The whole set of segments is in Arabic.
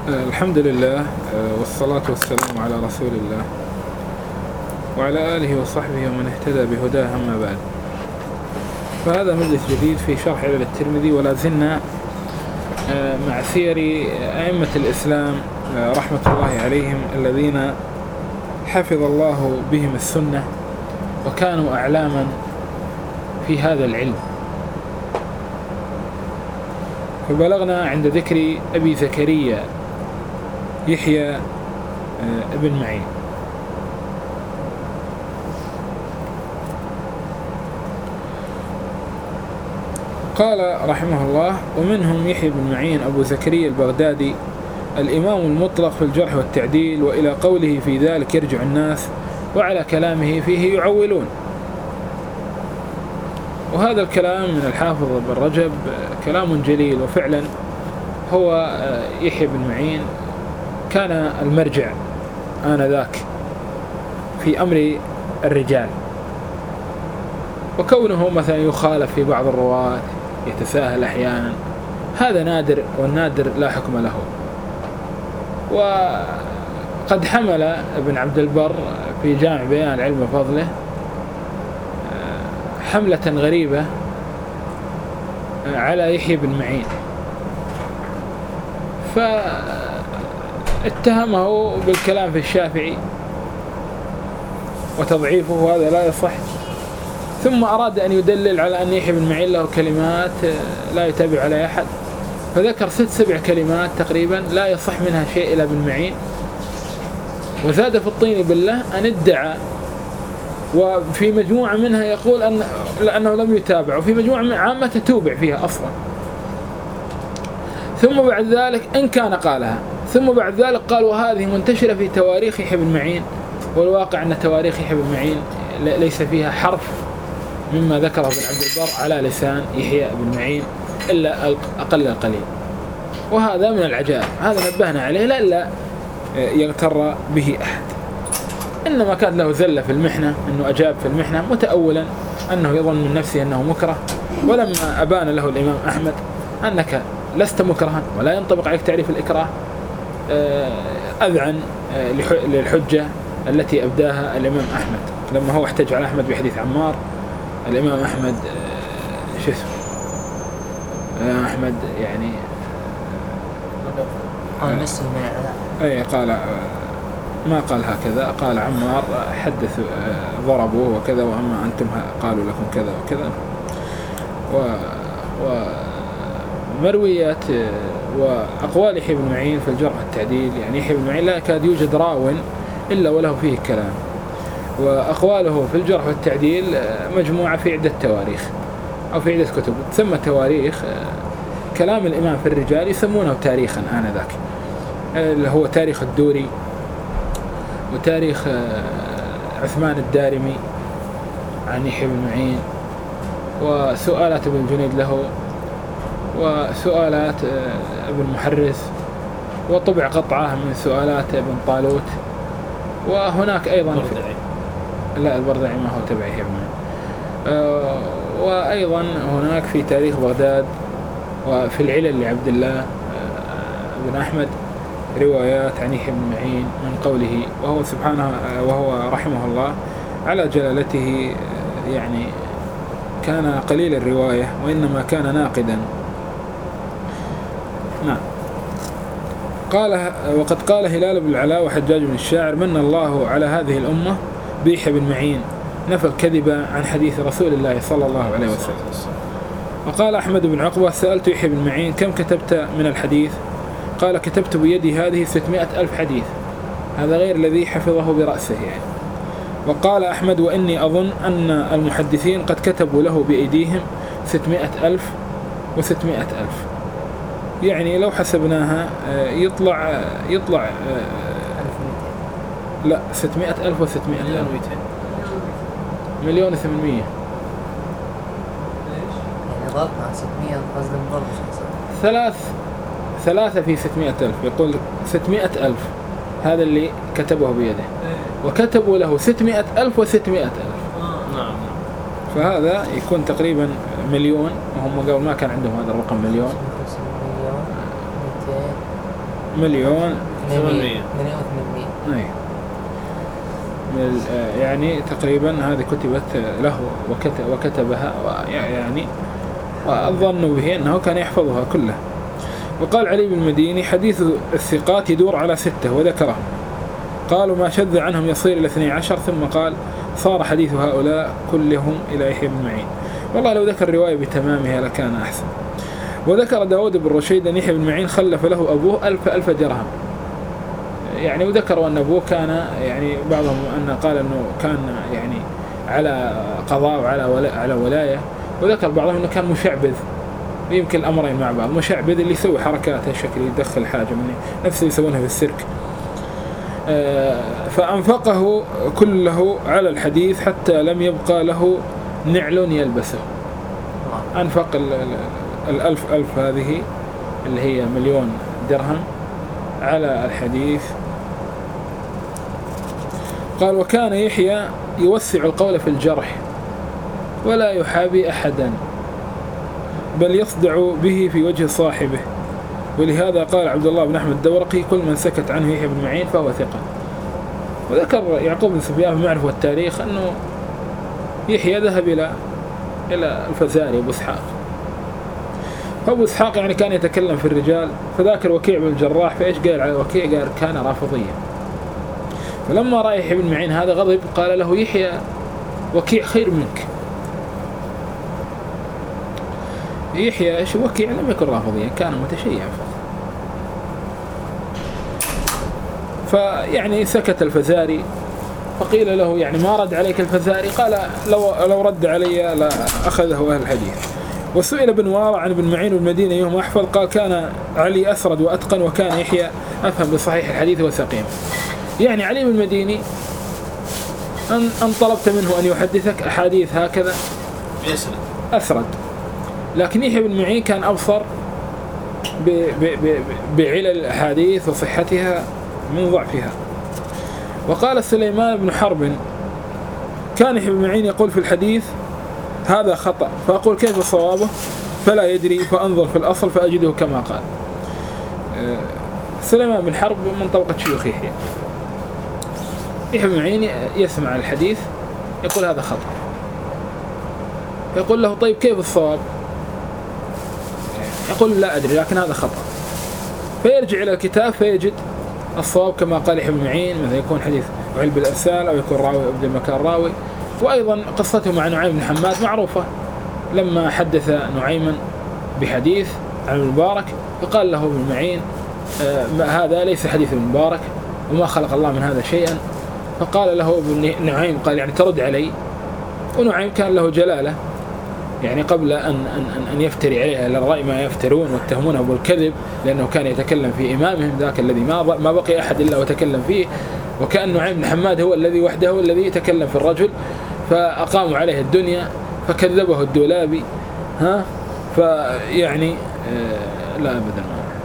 الحمد لله، والصلاة والسلام على رسول الله وعلى آله وصحبه ومن اهتدى بهداه، أما بعد. فهذا مجلس جديد في شرح علل الترمذي، ولا زلنا مع سير أئمة الإسلام رحمة الله عليهم الذين حفظ الله بهم السنة وكانوا أعلاما في هذا العلم. فبلغنا عند ذكر أبي زكريا يحيى ابن معين. قال رحمه الله: ومنهم يحيى بن معين أبو زكريا البغدادي الإمام المطلق في الجرح والتعديل، وإلى قوله في ذلك يرجع الناس، وعلى كلامه فيه يعولون. وهذا الكلام من الحافظ ابن رجب كلام جليل، وفعلا هو يحيى بن معين كان المرجع آنذاك في أمر الرجال، وكونه مثلا يخالف في بعض الرواة، يتساهل أحيانا، هذا نادر، والنادر لا حكم له. وقد حمل ابن عبد البر في جامع بيان العلم وفضله حملة غريبة على يحيى بن معين، فاتهمه بالكلام في الشافعي وتضعيفه، وهذا لا يصح. ثم أراد أن يدلل على أن يحيى بن معين له كلمات لا يتابع على أحد، فذكر 6-7 كلمات تقريبا لا يصح منها شيء إلى ابن معين، وزاد في الطين بالله أن ادعى، وفي مجموعة منها يقول لأنه لم يتابع، وفي مجموعة من عامة تتوبع فيها أصلا. ثم بعد ذلك إن كان قالها، ثم بعد ذلك قال وهذه منتشرة في تواريخ يحيى بن معين، والواقع أن تواريخ يحيى بن معين ليس فيها حرف مما ذكره ابن عبد البر على لسان يحيى بن معين إلا أقل القليل، وهذا من العجائب. هذا نبهنا عليه لئلا يغتر به أحد. إنما كان له زلة في المحنة، أنه أجاب في المحنة متأولا أنه يظن من نفسه أنه مكره، ولما أبان له الإمام أحمد أنك لست مكرها ولا ينطبق عليك تعريف الإكراه، أذعن للحجة التي أبداها الإمام أحمد لما هو احتج على أحمد بحديث عمار. الإمام أحمد الإمام أحمد يعني قال ما قال هكذا، قال عمار حدث ضربوه وكذا، وأما أنتم قالوا لكم كذا وكذا. ومرويات وأقوال يحيى بن معين في الجرح والتعديل، يعني يحيى بن معين لا يكاد يوجد راو إلا وله فيه كلام، وأقواله في الجرح والتعديل مجموعة في عدة تواريخ أو في عدة كتب تسمى تواريخ. كلام الإمام في الرجال يسمونه تاريخا آنذاك، اللي هو تاريخ الدوري، وتاريخ عثمان الدارمي عن يحيى بن معين، وسؤالات ابن جنيد له، وسؤالات ابن محرز، وطبع قطعة من سؤالات ابن طالوت. وهناك أيضا لا، البردعي ما هو تبع يحيى بن معين. وأيضا هناك في تاريخ بغداد وفي العلل لعبد الله بن أحمد روايات عن يحيى بن معين من قوله، وهو سبحانه وهو رحمه الله على جلالته، يعني كان قليل الرواية وإنما كان ناقدا. نعم. قال: وقد قال هلال بن العلاء وحجاج بن الشاعر: من الله على هذه الأمة بيحيى بن معين، نفى الكذب عن حديث رسول الله صلى الله عليه وسلم. وقال أحمد بن عقبة: سألت يحيى بن معين كم كتبت من الحديث؟ قال: كتبت بيدي هذه 600,000 حديث، هذا غير الذي حفظه برأسه يعني. وقال أحمد: وإني أظن أن المحدثين قد كتبوا له بأيديهم 600,000 و600,000، يعني لو حسبناها يطلع لا 600,000 و600,000 1,800,000. ضرب مع 600 قصد ضرب ثلاثة في 600,000، يقول 600,000 هذا اللي كتبه بيده، وكتبوا له 600,000 و600,000. نعم. فهذا يكون تقريبا 1,000,000، وهم قبل ما كان عندهم هذا الرقم 1,000,000. مليون 800. أي. يعني تقريبا هذه كتبت له وكتبها يعني وأظن به أنه كان يحفظها كلها. وقال علي بن المديني حديث الثقات يدور على 6 وذكره، قالوا ما شذ عنهم يصير إلى 12، ثم قال صار حديث هؤلاء كلهم إلى يحيى بن معين. والله لو ذكر الرواية بتمامها لكان أحسن. وذكر داود بن رشيد أن يحيى بن معين خلف له أبوه 1000 درهم يعني، وذكروا أن أبوه كان يعني بعضهم أن قال أنه كان يعني على قضاء وعلى ولاية، وذكر بعضهم أنه كان مشعبذ، يمكن الأمرين مع بعض. مشعبذ اللي يسوي حركات هالشكل يدخل حاجة منه نفس اللي يسوونها في السيرك. فأنفقه كله على الحديث حتى لم يبقى له نعل يلبسه. أنفق 1000 هذه اللي هي 1,000,000 درهم على الحديث. قال وكان يحيى يوسع القول في الجرح ولا يحابي أحدا، بل يصدع به في وجه صاحبه، ولهذا قال عبد الله بن أحمد الدورقي كل من سكت عنه يحيى بن معين فهو ثقة. وذكر يعقوب بن سفيان في المعرفة والتاريخ أنه يحيى ذهب إلى الفزاري أبو إسحاق، فأبو إسحاق يعني كان يتكلم في الرجال، فذاكر وكيع بن الجراح، فإيش قال على وكيع؟ قال كان رافضيا. فلما رأى يحيى بن معين هذا غضب، قال له يحيى وكيع خير منك. يحيى ايش وكيع لم يكن رافضيا، كان متشيعا. فيعني سكت الفزاري، فقيل له يعني ما رد عليك الفزاري؟ قال لو رد علي لأخذه أهل الحديث. وسئل بن وارع عن ابن معين والمدينة يوم أحفظ، قال كان علي أسرد وأتقن، وكان يحيى أفهم بصحيح الحديث وسقيم. يعني علي بن المديني أن طلبت منه أن يحدثك أحاديث هكذا أسرد، لكن يحيى بن معين كان أبصر بعلل الأحاديث وصحتها من ضعفها. وقال سليمان بن حرب كان يحيى بن معين يقول في الحديث هذا خطأ، فأقول كيف صوابه؟ فلا يدري، فأنظر في الأصل فأجده كما قال. سليمان بن حرب من طبقة شيوخ يحيى. يحيى بن معين يسمع الحديث يقول هذا خطأ، يقول له طيب كيف الصواب؟ يقول لا أدري لكن هذا خطأ. فيرجع إلى الكتاب فيجد الصواب كما قال يحيى بن معين، مثلا يكون حديث وعل بالأرسال أو يكون راوي أبدل مكان راوي. وأيضا قصته مع نعيم بن حماد معروفة، لما حدث نعيما بحديث عن المبارك فقال له ابن معين هذا ليس حديث المبارك وما خلق الله من هذا شيئا. فقال له ابن نعيم قال يعني ترد علي. ونعيم كان له جلالة يعني قبل أن يفتري عليه للرأي ما يفترون واتهمونه بالكذب، لأنه كان يتكلم في إمامهم ذاك الذي ما بقي أحد إلا وتكلم فيه، وكأن نعيم بن حماد هو الذي وحده الذي يتكلم في الرجل، فأقاموا عليه الدنيا فكذبه الدولابي. فيعني لا أبدا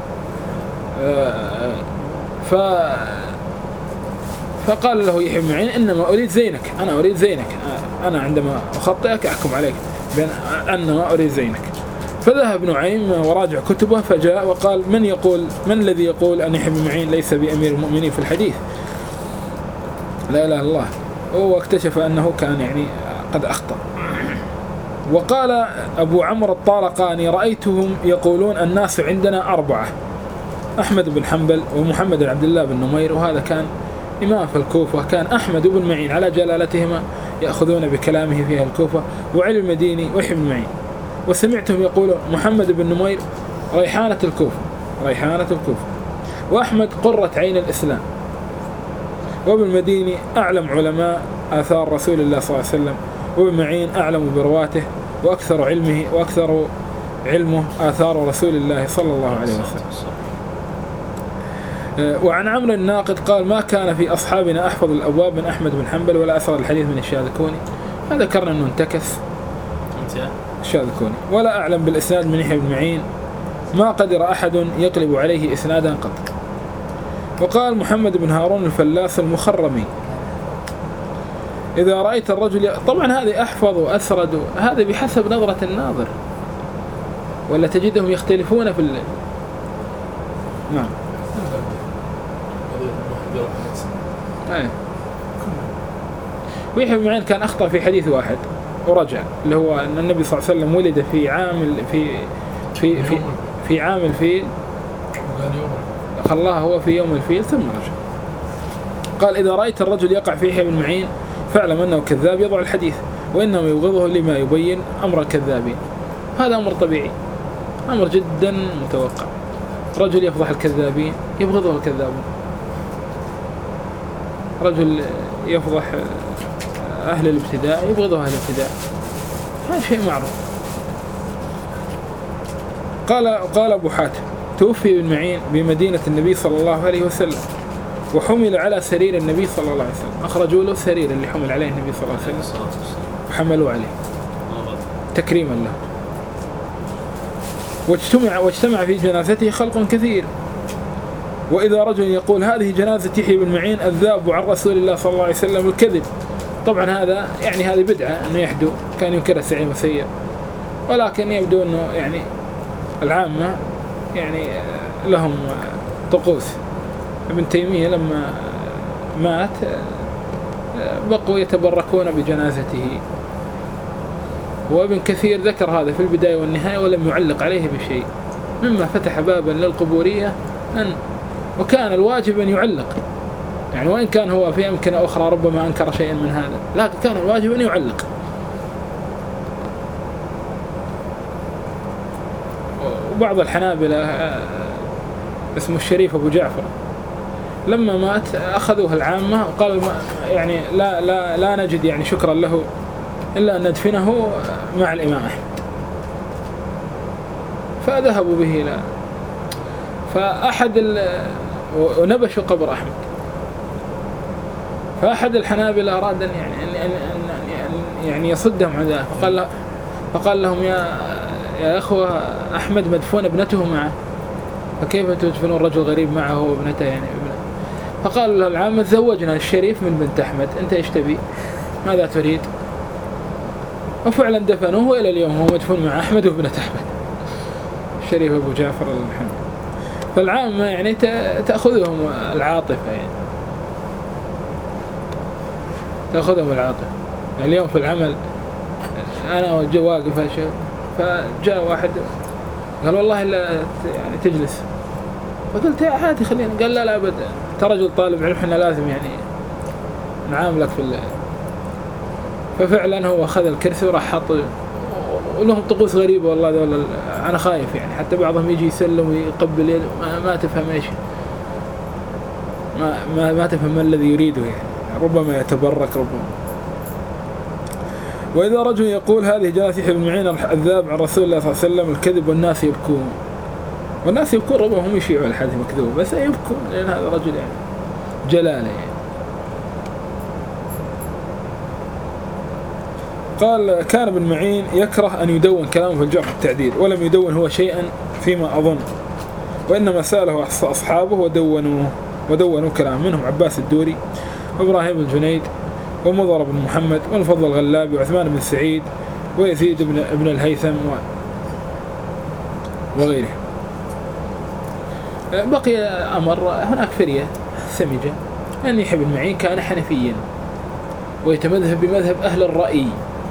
فقال له يحيى بن معين إنما أريد زينك، أنا أريد زينك، أنا عندما أخطئك أحكم عليك بأن أنما أريد زينك. فذهب نعيم وراجع كتبه فجاء وقال من الذي يقول أن يحيى بن معين ليس بأمير المؤمنين في الحديث؟ لا إله إلا الله. هو اكتشف أنه كان يعني قد أخطأ. وقال أبو عمرو الطارقاني رأيتهم يقولون الناس عندنا 4، أحمد بن حنبل ومحمد بن عبد الله بن نمير، وهذا كان إمام في الكوفة، كان أحمد بن معين على جلالتهما يأخذون بكلامه في الكوفة، وعلي المديني ويحيى بن معين. وسمعتهم يقولون محمد بن نمير ريحانة الكوفة، وأحمد قرة عين الإسلام، وابن المديني أعلم علماء آثار رسول الله صلى الله عليه وسلم، وابن معين أعلم برواته وأكثر علمه آثار رسول الله صلى الله عليه وسلم. وعن عمرو الناقد قال ما كان في أصحابنا أحفظ الأبواب من أحمد بن حنبل ولا أثر الحديث من الشاذكوني. هذا ذكرنا أنه انتكس الشاذكوني. ولا أعلم بالإسناد من يحيى بن معين، ما قدر أحد يقلب عليه إسنادا قط. وقال محمد بن هارون الفلاس المخرمي إذا رأيت الرجل، طبعا هذه أحفظ وأسرد، هذا بحسب نظرة الناظر، ولا تجدهم يختلفون في نعم ويحيى بن معين كان أخطأ في حديث واحد ورجع، اللي هو أن النبي صلى الله عليه وسلم ولد في عام في عام الفيل، خلاه هو في يوم الفيل ثم رجع. قال إذا رأيت الرجل يقع في يحيى بن معين فاعلم أنه كذاب يضع الحديث، وإنما يبغضه لما يبين أمر الكذابين. هذا أمر طبيعي، أمر جدا متوقع. رجل يفضح الكذابين يبغضه الكذابون، رجل يفضح أهل الابتداء يبغضه أهل الابتداء، هذا شيء معروف. قال أبو حاتم توفي ابن معين بمدينة النبي صلى الله عليه وسلم، وحمل على سرير النبي صلى الله عليه وسلم، أخرجوا له السرير اللي حمل عليه النبي صلى الله عليه وسلم وحملوا عليه تكريما له. واجتمع في جنازته خلق كثير. وإذا رجل يقول هذه جنازة يحيى بن معين الذاب عن رسول الله صلى الله عليه وسلم الكذب، طبعا هذا يعني هذه بدعة أنه يحدو، كان ينكر سعيد مسير، ولكن يبدو أنه يعني العامة يعني لهم طقوس. ابن تيمية لما مات بقوا يتبركون بجنازته، وابن كثير ذكر هذا في البداية والنهاية ولم يعلق عليه بشيء، مما فتح بابا للقبورية وكان الواجب أن يعلق، يعني وإن كان هو في أمكنة أخرى ربما أنكر شيئا من هذا، لكن كان الواجب أن يعلق. وبعض الحنابلة اسمه الشريف أبو جعفر لما مات أخذوه العامة وقالوا يعني لا نجد يعني شكرا له إلا أن ندفنه مع الإمام أحمد، فذهبوا به إلى ونبشوا قبر أحمد. فأحد الحنابلة أراد أن يعني يصدهم عن ذلك، فقال لهم يا أخوة أحمد مدفون ابنته معه، فكيف تدفنون رجل غريب معه وابنته يعني ابنه؟ فقالوا له العامة تزوجنا الشريف من بنت أحمد، أنت إيش تبي؟ ماذا تريد؟ وفعلا دفنوه، وإلى اليوم هو مدفون مع أحمد وابنة أحمد الشريف أبو جعفر الحمد. فالعامة يعني تأخذهم العاطفة، يعني تأخذهم العاطفة. اليوم في العمل أنا واقف فجاء واحد قال والله لا يعني تجلس، فقلت يا عادي خلينا، قال لا أبدا، رجل طالب علم احنا لازم يعني نعاملك في الله. ففعلا هو أخذ الكرسي وراح حط، ولهم طقوس غريبة والله ذول، أنا خايف يعني، حتى بعضهم يجي يسلم ويقبل يد، ما تفهم إيش، ما تفهم ما الذي يريده يعني، ربما يتبرك ربما. وإذا رجل يقول هذه جنازة يحيى بن معين الذاب عن رسول الله صلى الله عليه وسلم الكذب والناس يبكون، والناس يبكون ربما هم يشيعوا الحديث مكذوب، بس يبكون لأن هذا رجل يعني جلالة يعني. قال كان ابن معين يكره أن يدون كلامه في الجرح والتعديل، ولم يدون هو شيئا فيما أظن، وإنما سأله أصحابه ودونوا كلام، منهم عباس الدوري وإبراهيم الجنيد ومضر بن محمد والفضل الغلابي وعثمان بن سعيد ويزيد بن الهيثم وغيره. بقي أمر هناك فرية سمجة أن يحيى بن معين كان حنفيا ويتمذهب بمذهب أهل الرأي،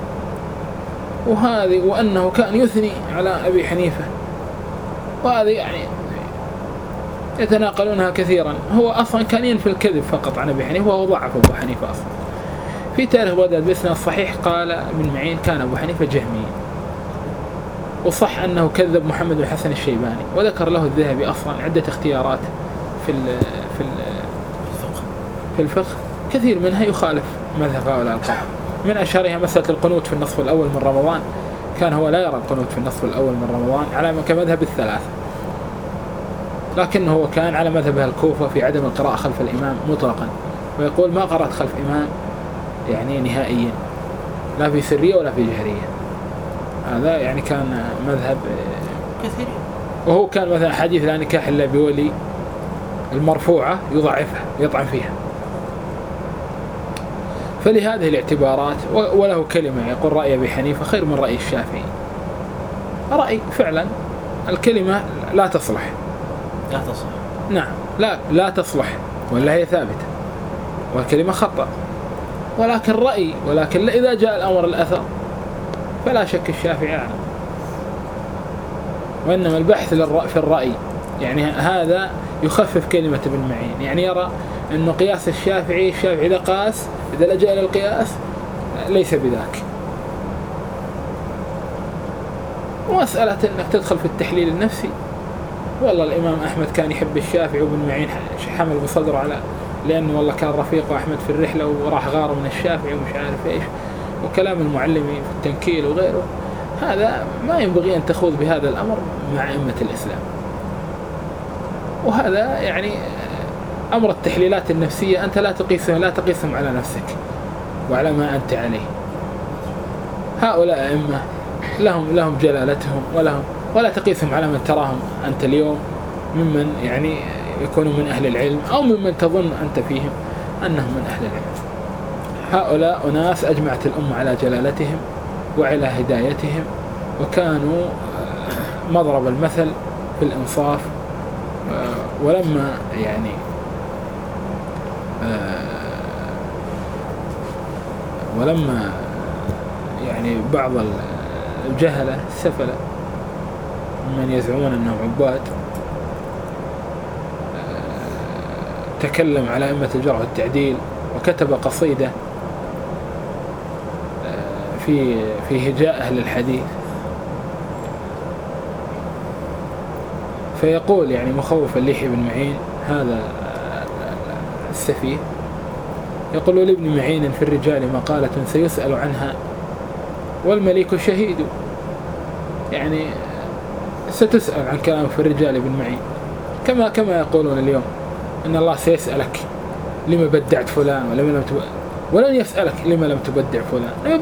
وأنه كان يثني على أبي حنيفة، وهذه يعني يتناقلونها كثيرا. هو أصلا كان ينفي الكذب فقط عن أبي حنيفة، وهو ضعف أبو حنيفة أصلا. في تاريخ بغداد بإسناد الصحيح قال ابن معين كان أبو حنيفة جهمي، وصح أنه كذب محمد بن حسن الشيباني، وذكر له الذهبي أصلا عدة اختيارات في الفقه كثير منها يخالف مذهب هؤلاء القوم، من أشهرها مسألة القنوت في النصف الأول من رمضان، كان هو لا يرى القنوت في النصف الأول من رمضان على كمذهب الثلاثة، لكنه هو كان على مذهب الكوفة في عدم القراءة خلف الإمام مطلقا، ويقول ما قرأت خلف إمام يعني نهائيا، لا في سرية ولا في جهرية. هذا يعني كان مذهب كثير. وهو كان مثلا حديث لا نكاح إلا بولي المرفوعة يضعفها يطعن فيها. فلهذه الاعتبارات وله كلمة يقول رأي أبي حنيفة خير من رأي الشافعي. رأي فعلا الكلمة لا تصلح نعم لا تصلح ولا هي ثابتة والكلمة خطأ، ولكن رأي، ولكن إذا جاء الأمر الأثر فلا شك الشافعي أعلم. وإنما البحث في الرأي، يعني هذا يخفف كلمة ابن معين، يعني يرى أنه قياس الشافعي إذا قاس، إذا لجأ إلى القياس ليس بذاك. ومسألة أنك تدخل في التحليل النفسي، والله الإمام أحمد كان يحب الشافعي وابن معين حمل بصدره على، لأنه والله كان رفيقه أحمد في الرحلة وراح غار من الشافعي ومش عارف إيش، وكلام المعلمين في التنكيل وغيره. هذا ما ينبغي أن تخوض بهذا الأمر مع أئمة الإسلام. وهذا يعني أمر التحليلات النفسية أنت لا تقيسهم على نفسك وعلى ما أنت عليه. هؤلاء أئمة لهم جلالتهم ولا تقيسهم على من تراهم أنت اليوم ممن يعني يكونوا من أهل العلم أو ممن تظن أنت فيهم أنهم من أهل العلم. هؤلاء أناس أجمعت الأمة على جلالتهم وعلى هدايتهم، وكانوا مضرب المثل في الإنصاف. ولما يعني بعض الجهلة السفلة من يزعمون أنهم عباد تكلم على أئمة الجرح والتعديل وكتب قصيدة في هجاء أهل الحديث، فيقول يعني مخوفا ليحيى بن معين هذا السفيه، يقول لابن معين في الرجال مقالة سيسأل عنها والمليك شهيد. يعني ستسأل عن كلام في الرجال ابن معين، كما يقولون اليوم أن الله سيسألك لما بدعت فلان ولن يسألك لما لم تبدع فلان.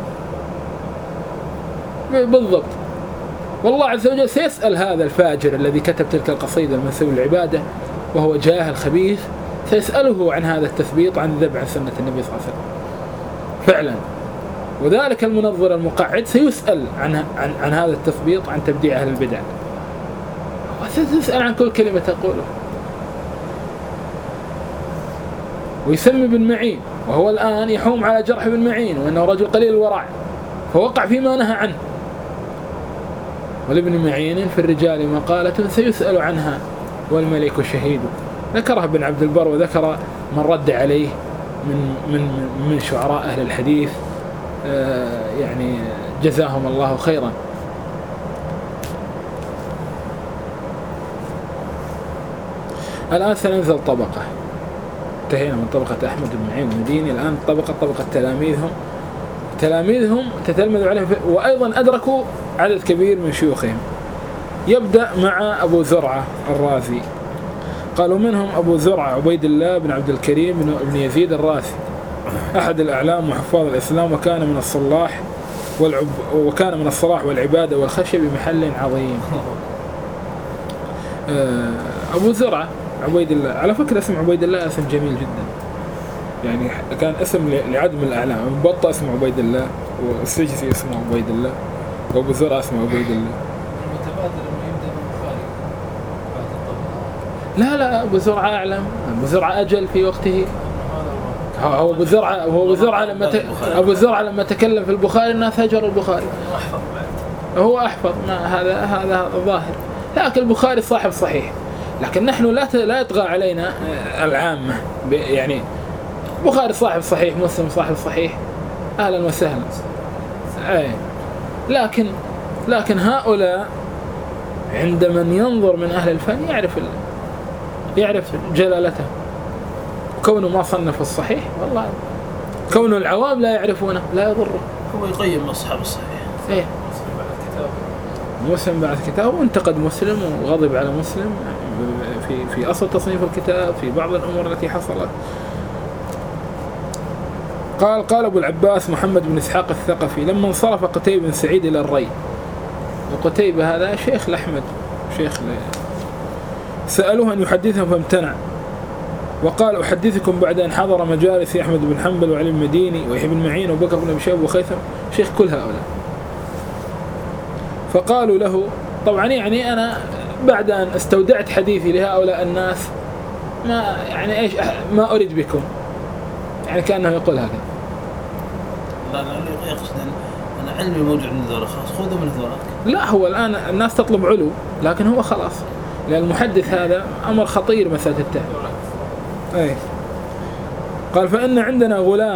بالضبط. والله عز وجل سيسأل هذا الفاجر الذي كتب تلك القصيدة المنسوب للعبادة وهو جاهل خبيث، سيسأله عن هذا التثبيط، عن الذب عن سنة النبي صلى الله عليه وسلم فعلا. وذلك المنظر المقعد سيسأل عن هذا التثبيط، عن تبديع أهل البدع، وستسأل عن كل كلمة تقوله. ويسمي ابن معين وهو الآن يحوم على جرح ابن معين وأنه رجل قليل الورع، فوقع فيما نهى عنه. ولابن معين في الرجال مقالة سيسأل عنها والملك شهيد. ذكرها ابن عبد البر، وذكر من رد عليه من شعراء أهل الحديث، يعني جزاهم الله خيرا. الآن سننزل طبقة، انتهينا من طبقة أحمد بن معين المديني، الآن طبقة تلاميذهم تتلمذوا عليهم، وأيضا أدركوا عدد كبير من شيوخهم. يبدأ مع أبو زرعة الرازي، قالوا منهم أبو زرعة عبيد الله بن عبد الكريم بن يزيد الرازي، أحد الأعلام وحفاظ الإسلام، وكان من الصلاح والعبادة والخشية بمحل عظيم. أبو زرعة عبيد الله، على فكرة اسم عبيد الله اسم جميل جدا، يعني كان اسم لعدم الأعلام. مبطأ اسمه عبيد الله، والسجسي اسمه عبيد الله، وأبو زرعة اسمه عبيد الله. لا أبو زرعة أعلم، أبو زرعة أجل في وقته. هو أبو زرعة لما تكلم في البخاري الناس هجروا البخاري، هو أحفظ. هذا ظاهر، لكن البخاري صاحب صحيح، لكن نحن لا يطغى علينا العامة، يعني بخاري صاحب صحيح، مسلم صاحب صحيح، أهلا وسهلا. لكن هؤلاء عند من ينظر من أهل الفن يعرف جلالته. كونه ما صنف الصحيح والله، كونه العوام لا يعرفونه لا يضره. هو يقيم أصحاب الصحيح. مسلم بعد كتاب، وانتقد مسلم وغضب على مسلم في أصل تصنيف الكتاب، في بعض الأمور التي حصلت. قال أبو العباس محمد بن إسحاق الثقفي لما انصرف قتيبة بن سعيد إلى الري، وقتيبة هذا شيخ لأحمد، سألوه أن يحدثهم فامتنع، وقال أحدثكم بعد أن حضر مجالس أحمد بن حنبل وعلي المديني ويحيى بن معين وبكر بن أبي شيبة وخيثم، شيخ كل هؤلاء. فقالوا له طبعا يعني أنا بعد أن استودعت حديثي لهؤلاء الناس ما يعني إيش ما أريد بكم، يعني كأنه يقول هكذا. لا يقصد أن علمي موجود عند ذولا، خلاص خذوا من ذولاك. لا، هو الآن الناس تطلب علو، لكن هو خلاص، لأن المحدث هذا أمر خطير مسألة التهويل. أي قال فإن عندنا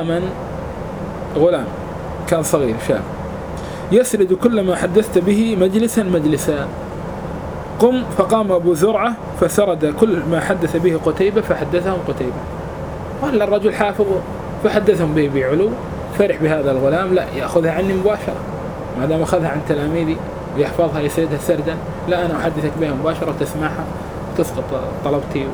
غلام كان صغير شاب يسرد كل ما حدثت به مجلسا. قم، فقام أبو زرعة فسرد كل ما حدث به قتيبة فحدثهم قتيبة. وهل الرجل حافظ فحدثهم به بعلو، فرح بهذا الغلام، لا يأخذها عني مباشرة، ما دام أخذها عن تلاميذي ويحفظها يسردها سردا، لا أنا أحدثك بها مباشرة وتسمعها وتسقط طلبتي.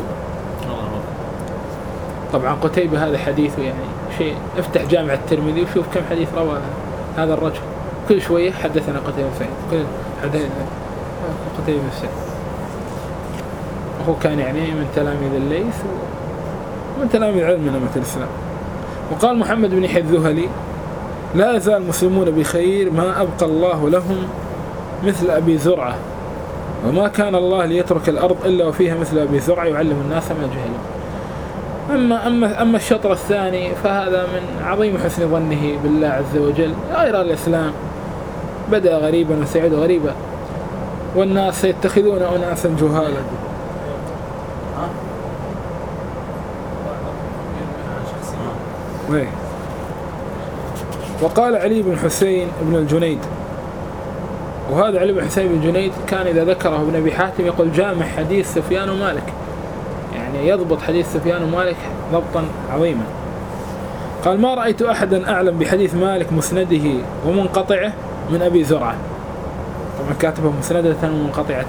طبعا قتيبة هذا حديثه يعني شيء، افتح جامع الترمذي وشوف كم حديث رواه هذا الرجل، كل شوية حدثنا قتيبة سعيد، كل حدثنا قتيبة سعيد. وهو كان يعني من تلاميذ الليث ومن تلاميذ علم من أمة الإسلام. وقال محمد بن يحيى الذهلي لا يزال المسلمون بخير ما أبقى الله لهم مثل أبي زرعة، وما كان الله ليترك الأرض إلا وفيها مثل أبي زرعة يعلم الناس ما جهلوا. أما الشطر الثاني فهذا من عظيم حسن ظنه بالله عز وجل. غير الإسلام بدأ غريبا وسيعود غريبا، والناس سيتخذون أناسا جهالا. وقال علي بن حسين بن الجنيد، وهذا علي بن حسين بن الجنيد كان إذا ذكره ابن أبي حاتم يقول جامع حديث سفيان ومالك، يعني يضبط حديث سفيان ومالك ضبطا عظيما. قال ما رأيت أحدا أعلم بحديث مالك مسنده ومنقطعه من أبي زرعة. طبعا كاتبه مسندة ومنقطعة،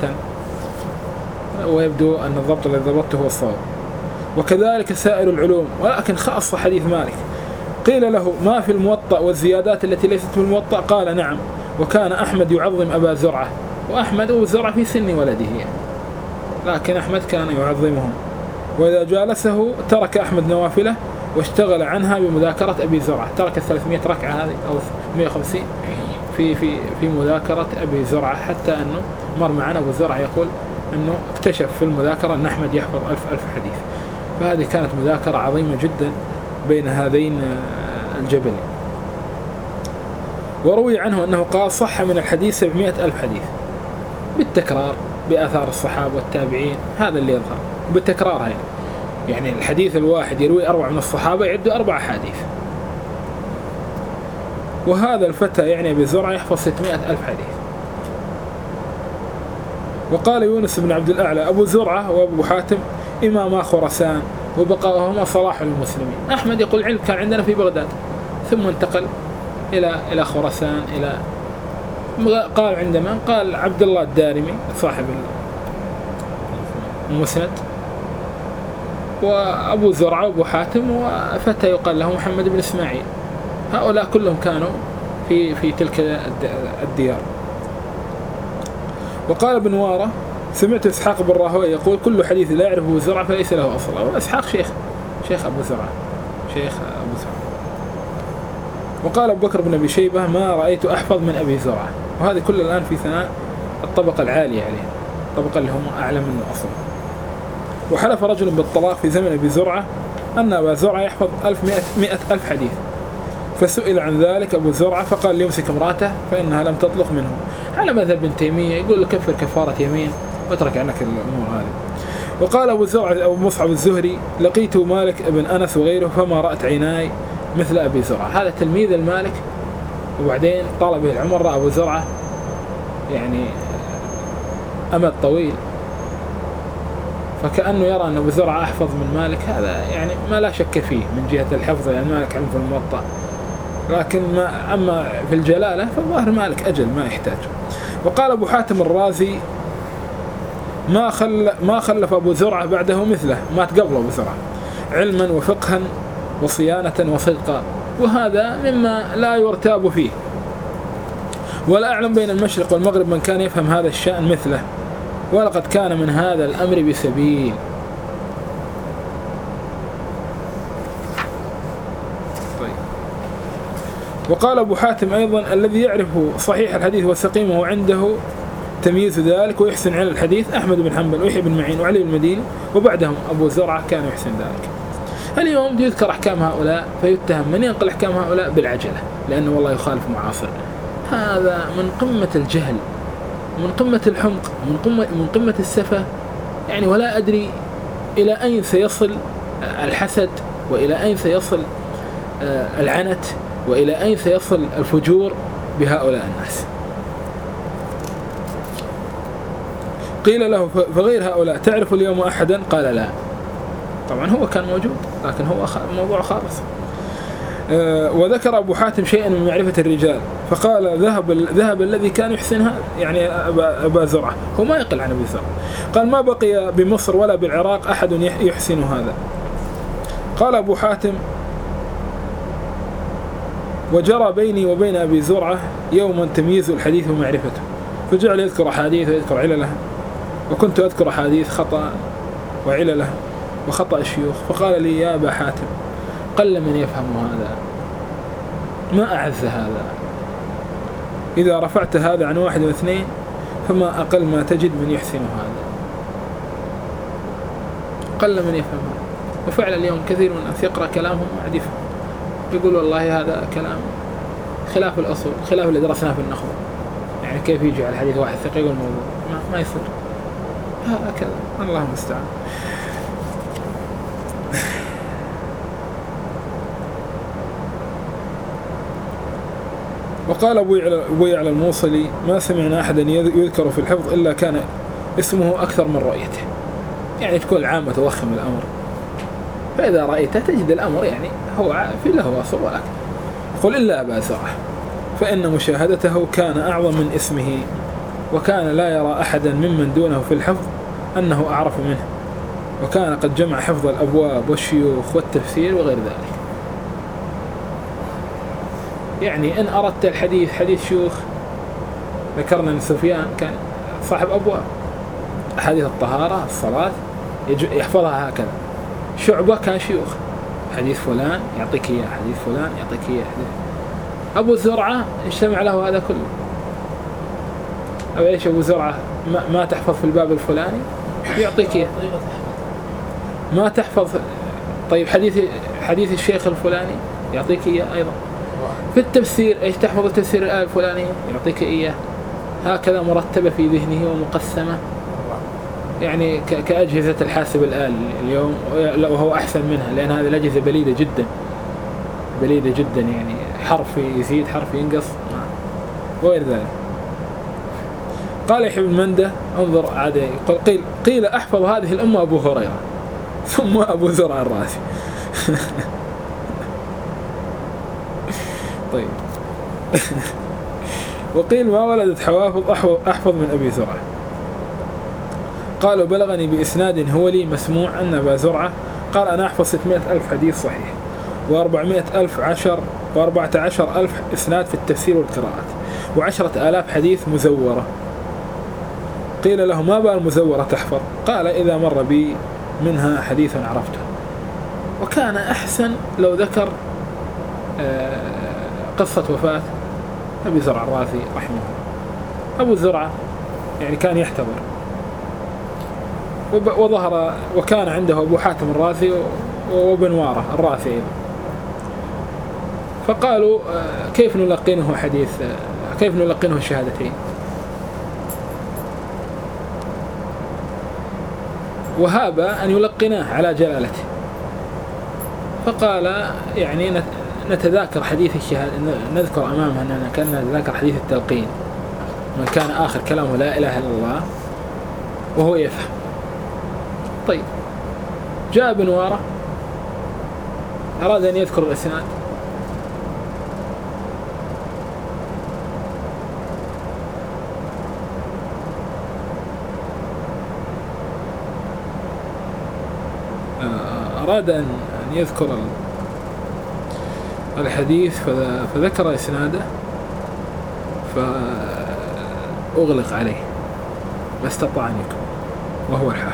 ويبدو أن الضبط الذي ضبطته هو الصواب. وكذلك سائر العلوم، ولكن خاصة حديث مالك. قيل له ما في الموطأ والزيادات التي ليست في الموطأ؟ قال نعم، وكان أحمد يعظم أبا زرعة، وأحمد وزرعة في سن ولده يعني، لكن أحمد كان يعظمهم. وإذا جالسه ترك أحمد نوافله واشتغل عنها بمذاكرة أبي زرعة، ترك 300 ركعة هذه أو 150 في مذاكرة أبي زرعة، حتى أنه مر معنا أبو زرعة يقول أنه اكتشف في المذاكرة أن أحمد يحفظ 1000 حديث. فهذه كانت مذاكرة عظيمة جدا بين هذين الجبلين. وروي عنه أنه قال صح من الحديث 700,000 حديث بالتكرار بآثار الصحابة والتابعين، هذا اللي يظهر بالتكرار. يعني الحديث الواحد يروي 4 من الصحابة يعدوا 4 حديث. وهذا الفتى يعني أبي زرعة يحفظ 600,000 حديث. وقال يونس بن عبد الأعلى أبو زرعة وأبو حاتم إماما خراسان وبقاهما صلاح المسلمين. أحمد يقول العلم كان عندنا في بغداد ثم انتقل إلى خراسان. قال عندما قال عبد الله الدارمي صاحب المسند، وأبو زرعة وأبو حاتم، وفتى يقال له محمد بن إسماعيل. هؤلاء كلهم كانوا في تلك الديار. وقال ابن وارة سمعت إسحاق بن راهويه يقول كل حديث لا يعرفه أبو زرعة فليس له أصل. وإسحاق شيخ أبو زرعة. وقال أبو بكر بن أبي شيبة ما رأيت أحفظ من أبي زرعة. وهذه كل الآن في ثناء الطبقة العالية عليه، الطبقة اللي هم أعلى منه أصلا. وحلف رجل بالطلاق في زمن أبي زرعة أن أبا زرعة يحفظ 100,000 حديث، فسئل عن ذلك أبو زرعة فقال ليمسك امراته فإنها لم تطلق منه، على مذهب ابن تيمية يقول له كفر كفارة يمين واترك عنك الأمور هذه. وقال أبو زرعة أو مصعب الزهري لقيت مالك ابن أنس وغيره فما رأت عيناي مثل أبي زرعة. هذا تلميذ المالك، وبعدين طال به العمر رأى أبو زرعة يعني أمد طويل، فكأنه يرى أن أبو زرعة أحفظ من مالك. هذا يعني ما لا شك فيه من جهة الحفظ، يعني مالك علم في الموطأ، لكن أما في الجلالة فالظاهر مالك أجل ما يحتاج. وقال أبو حاتم الرازي ما خلف أبو زرعة بعده مثله، مات قبل أبو زرعة علما وفقها وصيانة وصدقا، وهذا مما لا يرتاب فيه. ولا أعلم بين المشرق والمغرب من كان يفهم هذا الشأن مثله، ولقد كان من هذا الأمر بسبيل. طيب. وقال أبو حاتم أيضا الذي يعرف صحيح الحديث وسقيمه عنده تمييز ذلك ويحسن على الحديث أحمد بن حنبل ويحيى بن معين وعلي بن المديني، وبعدهم أبو زرعة كان يحسن ذلك. اليوم يذكر أحكام هؤلاء فيتهم من ينقل أحكام هؤلاء بالعجلة لأنه والله يخالف معاصر. هذا من قمة الجهل، من قمة الحمق، من قمة السفة يعني. ولا أدري إلى أين سيصل الحسد، وإلى أين سيصل العنت، وإلى أين سيصل الفجور بهؤلاء الناس. قيل له فغير هؤلاء تعرف اليوم أحدا؟ قال لا. طبعا هو كان موجود لكن هو موضوع خالص. وذكر أبو حاتم شيئا من معرفة الرجال فقال ذهب الذي كان يحسن هذا، يعني أبا زرعة هو ما يقل عن أبي زرعة. قال ما بقي بمصر ولا بالعراق أحد يحسن هذا. قال أبو حاتم وجرى بيني وبين أبي زرعة يوما تمييز الحديث ومعرفته، فجعل يذكر أحاديث ويذكر علله، وكنت أذكر أحاديث خطأ وعلله وخطأ الشيوخ. فقال لي يا أبا حاتم قل من يفهم هذا، ما أعز هذا، إذا رفعت هذا عن واحد واثنين فما أقل ما تجد من يحسن هذا. قل من يفهم هذا. وفعلا اليوم كثير من الناس يقرأ كلامهم وعد يفهم، يقول والله هذا كلام خلاف الأصول، خلاف اللي درسناه في النخبة. يعني كيف يجي على حديث واحد ثقيل الموضوع؟ ما يصير هكذا. الله المستعان. وقال أبو يعلى الموصلي ما سمعنا أحدا يذكر في الحفظ إلا كان اسمه أكثر من رؤيته. يعني تكون العامة توخم الأمر، فإذا رأيته تجد الأمر يعني هو في له أصل، ولكن قل إلا أبا زرعة فإن مشاهدته كان أعظم من اسمه، وكان لا يرى أحدا ممن دونه في الحفظ أنه أعرف منه، وكان قد جمع حفظ الأبواب والشيوخ والتفسير وغير ذلك. يعني إن أردت الحديث حديث شيوخ، ذكرنا أن سفيان كان صاحب أبواب، حديث الطهارة الصلاة يحفظها هكذا. شعبة كان شيوخ، حديث فلان يعطيك إياه، حديث فلان يعطيك إياه. أبو زرعة اجتمع له هذا كله. أو إيش أبو زرعة ما تحفظ في الباب الفلاني يعطيك إياه، ما تحفظ طيب حديث الشيخ الفلاني يعطيك إياه أيضا. في التفسير إيش تحفظ التفسير الآية الفلانية يعطيك إياه، هكذا مرتبة في ذهنه ومقسمة، يعني كأجهزة الحاسب الآلي اليوم، وهو أحسن منها لأن هذه الأجهزة بليدة جدا، بليدة جدا، يعني حرف يزيد حرف ينقص وغير ذلك. قال يحيى بن منده انظر عاد قيل أحفظ هذه الأمة أبو هريرة ثم أبو زرع الراسي. طيب. وقيل ما ولدت حوافظ أحفظ من أبي زرعة. قالوا بلغني بإسناد هو لي مسموع أن أبا زرعة قال أنا أحفظ 600,000 حديث صحيح و414,000 إسناد في التفسير والقراءات و10,000 حديث مزورة. قيل له ما بال مزورة تحفظ؟ قال إذا مر بي منها حديث عرفته. وكان أحسن لو ذكر قصة وفاة أبي زرع الراسي رحمه الله. أبو زرعة يعني كان يحتضر، وظهر وكان عنده أبو حاتم الراسي وابن واره الراسي أيضا. فقالوا كيف نلقنه حديث، كيف نلقنه الشهادتين؟ وهاب أن يلقناه على جلالته. فقال يعني نتذاكر حديث الشهادة، نذكر أمامه أننا كنا نتذاكر حديث التلقين، من كان آخر كلامه لا إله إلا الله وهو يفهم. طيب جاء ابن واره أراد أن يذكر الإسناد، أراد أن يذكر الحديث فذكر إسناده فأغلق عليه، ما استطاع أن يكمل وهو الحافظ.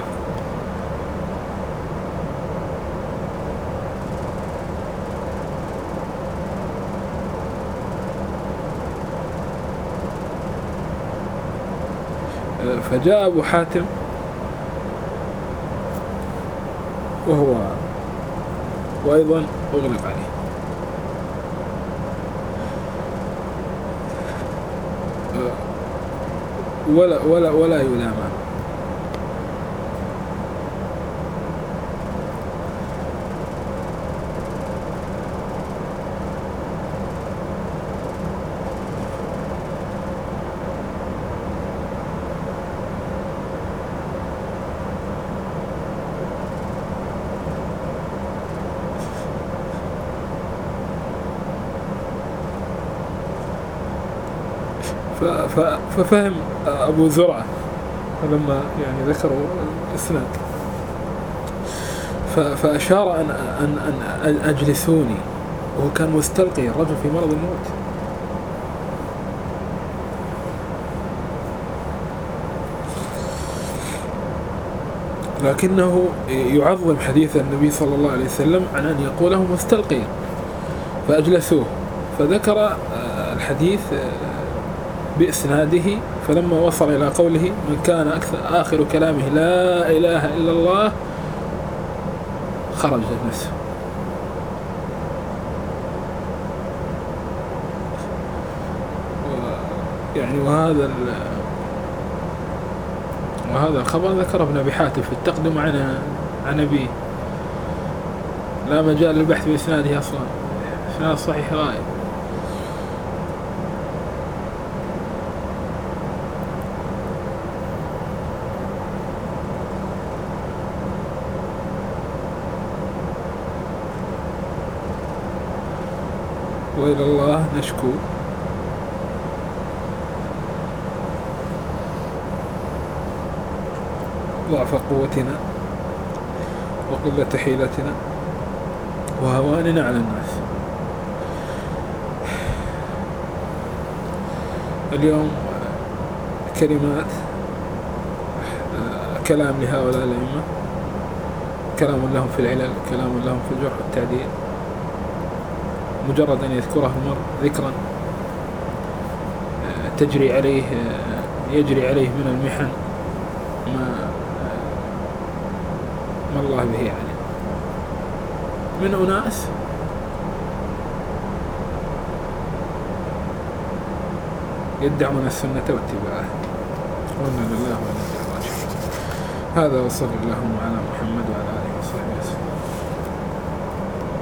فجاء أبو حاتم وأيضا أغلق عليه. ولا يلامان. ففهم أبو زرعة لما يعني ذكروا الإسناد فأشار أن أجلسوني، وهو كان مستلقي، الرجل في مرض الموت. لكنه يعظم حديث النبي صلى الله عليه وسلم عن أن يقوله مستلقيا، فأجلسوه. فذكر الحديث بإسناده، فلما وصل إلى قوله من كان آخر كلامه لا إله إلا الله خرج نفسه. يعني وهذا الخبر ذكر ابن أبي حاتم في التقدم عن أبيه، لا مجال للبحث بإسناده أصلا، إسناد صحيح غائب. وإلى الله نشكو ضعف قوتنا وقلة حيلتنا وهواننا على الناس. اليوم كلمات كلام لهؤلاء الأئمة، كلام لهم في العلل، كلام لهم في الجرح والتعديل، مجرد أن يذكره المرء ذكرا يجري عليه من المحن ما الله به عليه، من أناس يدعون السنة واتباعه، وإنا لله وإنا إليه راجعون. هذا وصلى الله على محمد وعلى آله